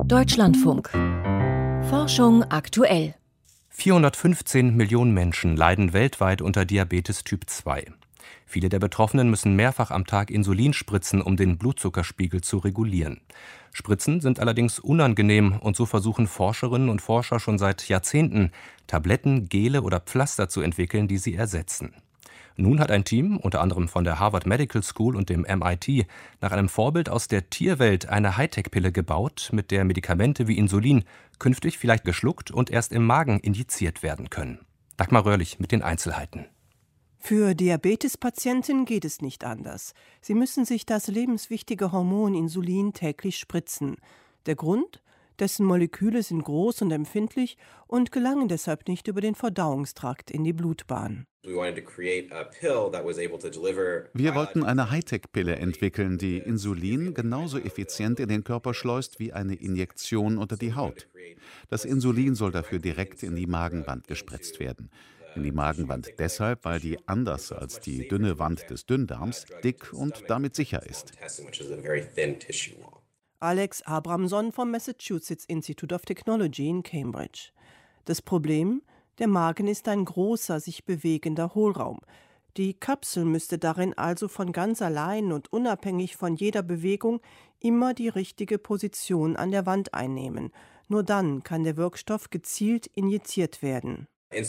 Deutschlandfunk. Forschung aktuell. 415 Millionen Menschen leiden weltweit unter Diabetes Typ 2. Viele der Betroffenen müssen mehrfach am Tag Insulin spritzen, um den Blutzuckerspiegel zu regulieren. Spritzen sind allerdings unangenehm und so versuchen Forscherinnen und Forscher schon seit Jahrzehnten, Tabletten, Gele oder Pflaster zu entwickeln, die sie ersetzen. Nun hat ein Team, unter anderem von der Harvard Medical School und dem MIT, nach einem Vorbild aus der Tierwelt eine Hightech-Pille gebaut, mit der Medikamente wie Insulin künftig vielleicht geschluckt und erst im Magen injiziert werden können. Dagmar Röhrlich mit den Einzelheiten. Für Diabetespatienten geht es nicht anders. Sie müssen sich das lebenswichtige Hormon Insulin täglich spritzen. Der Grund? Dessen Moleküle sind groß und empfindlich und gelangen deshalb nicht über den Verdauungstrakt in die Blutbahn. Wir wollten eine Hightech-Pille entwickeln, die Insulin genauso effizient in den Körper schleust wie eine Injektion unter die Haut. Das Insulin soll dafür direkt in die Magenwand gespritzt werden. In die Magenwand deshalb, weil die anders als die dünne Wand des Dünndarms dick und damit sicher ist. Alex Abramson vom Massachusetts Institute of Technology in Cambridge. Das Problem? Der Magen ist ein großer, sich bewegender Hohlraum. Die Kapsel müsste darin also von ganz allein und unabhängig von jeder Bewegung immer die richtige Position an der Wand einnehmen. Nur dann kann der Wirkstoff gezielt injiziert werden.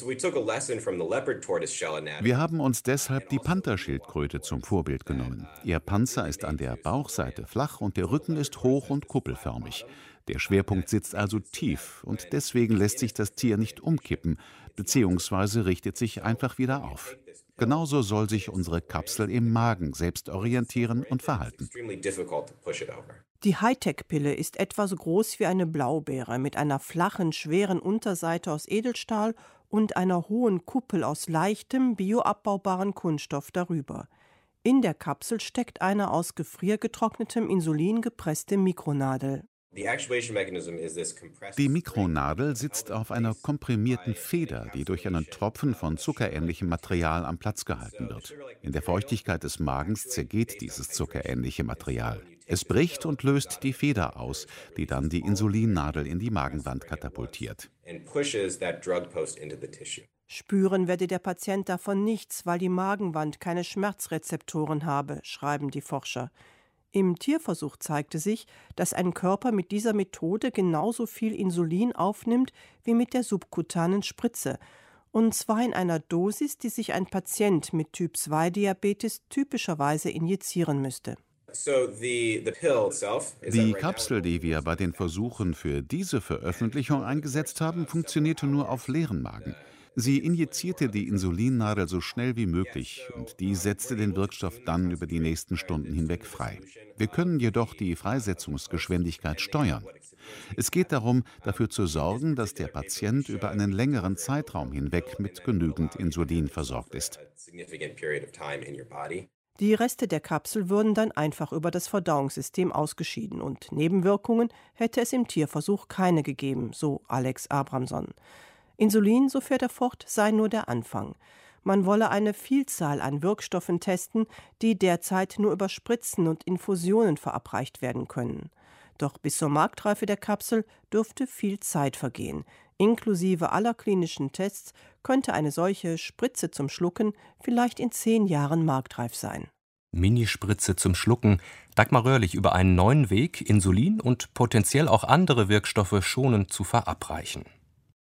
Wir haben uns deshalb die Pantherschildkröte zum Vorbild genommen. Ihr Panzer ist an der Bauchseite flach und der Rücken ist hoch und kuppelförmig. Der Schwerpunkt sitzt also tief und deswegen lässt sich das Tier nicht umkippen, beziehungsweise richtet sich einfach wieder auf. Genauso soll sich unsere Kapsel im Magen selbst orientieren und verhalten. Die Hightech-Pille ist etwa so groß wie eine Blaubeere mit einer flachen, schweren Unterseite aus Edelstahl und einer hohen Kuppel aus leichtem, bioabbaubaren Kunststoff darüber. In der Kapsel steckt eine aus gefriergetrocknetem Insulin gepresste Mikronadel. Die Mikronadel sitzt auf einer komprimierten Feder, die durch einen Tropfen von zuckerähnlichem Material am Platz gehalten wird. In der Feuchtigkeit des Magens zergeht dieses zuckerähnliche Material. Es bricht und löst die Feder aus, die dann die Insulinnadel in die Magenwand katapultiert. Spüren werde der Patient davon nichts, weil die Magenwand keine Schmerzrezeptoren habe, schreiben die Forscher. Im Tierversuch zeigte sich, dass ein Körper mit dieser Methode genauso viel Insulin aufnimmt wie mit der subkutanen Spritze. Und zwar in einer Dosis, die sich ein Patient mit Typ-2-Diabetes typischerweise injizieren müsste. Die Kapsel, die wir bei den Versuchen für diese Veröffentlichung eingesetzt haben, funktionierte nur auf leeren Magen. Sie injizierte die Insulinnadel so schnell wie möglich und die setzte den Wirkstoff dann über die nächsten Stunden hinweg frei. Wir können jedoch die Freisetzungsgeschwindigkeit steuern. Es geht darum, dafür zu sorgen, dass der Patient über einen längeren Zeitraum hinweg mit genügend Insulin versorgt ist. Die Reste der Kapsel würden dann einfach über das Verdauungssystem ausgeschieden und Nebenwirkungen hätte es im Tierversuch keine gegeben, so Alex Abramson. Insulin, so fährt er fort, sei nur der Anfang. Man wolle eine Vielzahl an Wirkstoffen testen, die derzeit nur über Spritzen und Infusionen verabreicht werden können. Doch bis zur Marktreife der Kapsel dürfte viel Zeit vergehen. Inklusive aller klinischen Tests könnte eine solche Spritze zum Schlucken vielleicht in 10 Jahren marktreif sein. Minispritze zum Schlucken. Dagmar Röhrlich über einen neuen Weg, Insulin und potenziell auch andere Wirkstoffe schonend zu verabreichen.